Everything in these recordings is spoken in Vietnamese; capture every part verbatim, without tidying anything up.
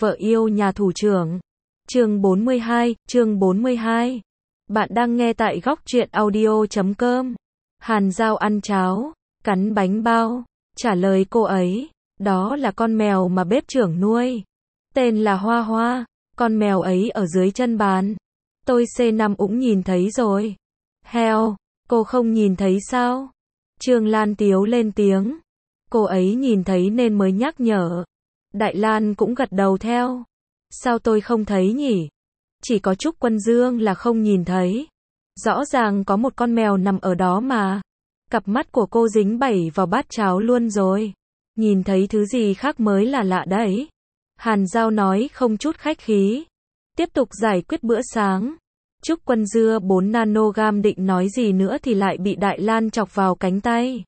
vợ yêu nhà thủ trưởng. Chương bốn mươi hai, chương bốn mươi hai. Bạn đang nghe tại góc truyện audio chấm com. Hàn Giao ăn cháo, cắn bánh bao, trả lời cô ấy, đó là con mèo mà bếp trưởng nuôi. Tên là Hoa Hoa, con mèo ấy ở dưới chân bàn. Tôi xê năm cũng nhìn thấy rồi. Heo, cô không nhìn thấy sao? Trương Lan Tiếu lên tiếng. Cô ấy nhìn thấy nên mới nhắc nhở. Đại Lan cũng gật đầu theo. Sao tôi không thấy nhỉ? Chỉ có Trúc Quân Dương là không nhìn thấy. Rõ ràng có một con mèo nằm ở đó mà. Cặp mắt của cô dính bẩy vào bát cháo luôn rồi. Nhìn thấy thứ gì khác mới là lạ đấy. Hàn Giao nói không chút khách khí. Tiếp tục giải quyết bữa sáng. Trúc Quân Dưa bốn nanogam định nói gì nữa thì lại bị Đại Lan chọc vào cánh tay.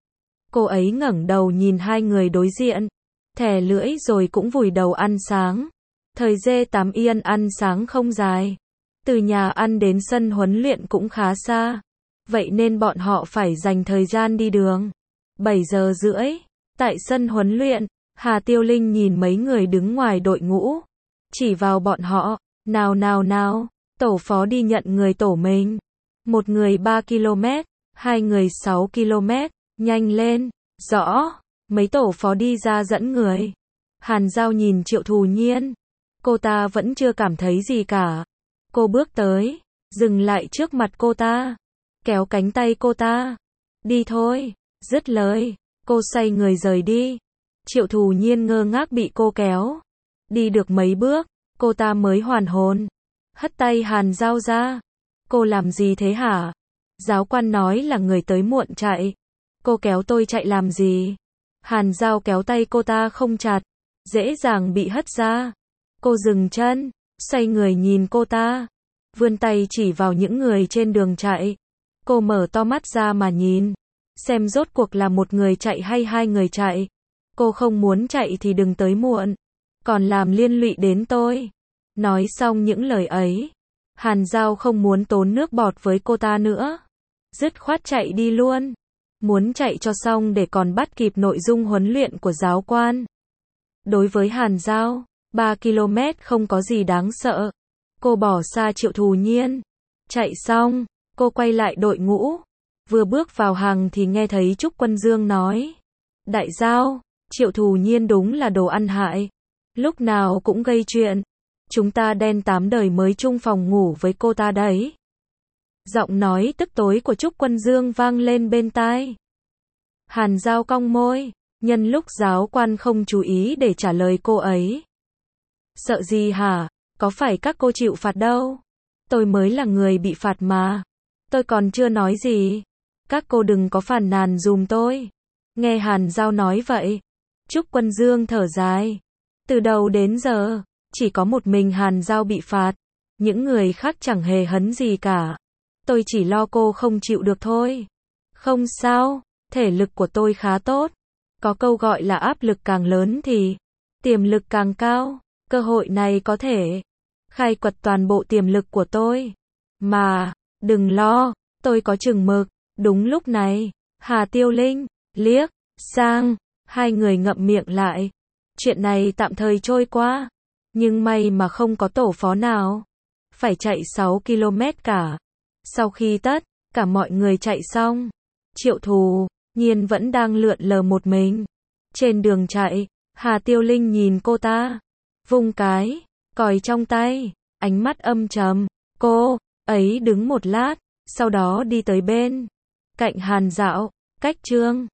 Cô ấy ngẩng đầu nhìn hai người đối diện. Thè lưỡi rồi cũng vùi đầu ăn sáng. Thời G tám Yên ăn sáng không dài. Từ nhà ăn đến sân huấn luyện cũng khá xa. Vậy nên bọn họ phải dành thời gian đi đường. bảy giờ rưỡi. Tại sân huấn luyện, Hà Tiêu Linh nhìn mấy người đứng ngoài đội ngũ. Chỉ vào bọn họ. Nào nào nào. Tổ phó đi nhận người tổ mình. Một người ba ki lô mét. Hai người sáu ki lô mét. Nhanh lên. Rõ. Mấy tổ phó đi ra dẫn người. Hàn Giao nhìn Triệu Thù Nhiên. Cô ta vẫn chưa cảm thấy gì cả. Cô bước tới. Dừng lại trước mặt cô ta. Kéo cánh tay cô ta. Đi thôi. Dứt lời. Cô xoay người rời đi. Triệu Thù Nhiên ngơ ngác bị cô kéo. Đi được mấy bước. Cô ta mới hoàn hồn. Hất tay Hàn Giao ra. Cô làm gì thế hả? Giáo quan nói là người tới muộn chạy. Cô kéo tôi chạy làm gì? Hàn Giao kéo tay cô ta không chặt. Dễ dàng bị hất ra. Cô dừng chân. Xoay người nhìn cô ta. Vươn tay chỉ vào những người trên đường chạy. Cô mở to mắt ra mà nhìn. Xem rốt cuộc là một người chạy hay hai người chạy. Cô không muốn chạy thì đừng tới muộn. Còn làm liên lụy đến tôi. Nói xong những lời ấy. Hàn Giao không muốn tốn nước bọt với cô ta nữa. Dứt khoát chạy đi luôn. Muốn chạy cho xong để còn bắt kịp nội dung huấn luyện của giáo quan. Đối với Hàn Giao, ba ki lô mét không có gì đáng sợ. Cô bỏ xa Triệu Thù Nhiên. Chạy xong, cô quay lại đội ngũ. Vừa bước vào hàng thì nghe thấy Trúc Quân Dương nói. Đại Giao, Triệu Thù Nhiên đúng là đồ ăn hại. Lúc nào cũng gây chuyện. Chúng ta đen tám đời mới chung phòng ngủ với cô ta đấy. Giọng nói tức tối của Trúc Quân Dương vang lên bên tai. Hàn Giao cong môi, nhân lúc giáo quan không chú ý để trả lời cô ấy. Sợ gì hả? Có phải các cô chịu phạt đâu? Tôi mới là người bị phạt mà. Tôi còn chưa nói gì. Các cô đừng có phàn nàn dùm tôi. Nghe Hàn Giao nói vậy. Trúc Quân Dương thở dài. Từ đầu đến giờ, chỉ có một mình Hàn Giao bị phạt. Những người khác chẳng hề hấn gì cả. Tôi chỉ lo cô không chịu được thôi. Không sao, thể lực của tôi khá tốt. Có câu gọi là áp lực càng lớn thì tiềm lực càng cao. Cơ hội này có thể khai quật toàn bộ tiềm lực của tôi. Mà, đừng lo, tôi có chừng mực. Đúng lúc này, Hà Tiêu Linh liếc sang, hai người ngậm miệng lại. Chuyện này tạm thời trôi qua. Nhưng may mà không có tổ phó nào phải chạy sáu ki lô mét cả. Sau khi tất cả mọi người chạy xong, Triệu Thù Nhiên vẫn đang lượn lờ một mình. Trên đường chạy, Hà Tiêu Linh nhìn cô ta, vung cái còi trong tay, ánh mắt âm trầm. Cô ấy đứng một lát, sau đó đi tới bên cạnh Hàn Dạo, cách Trương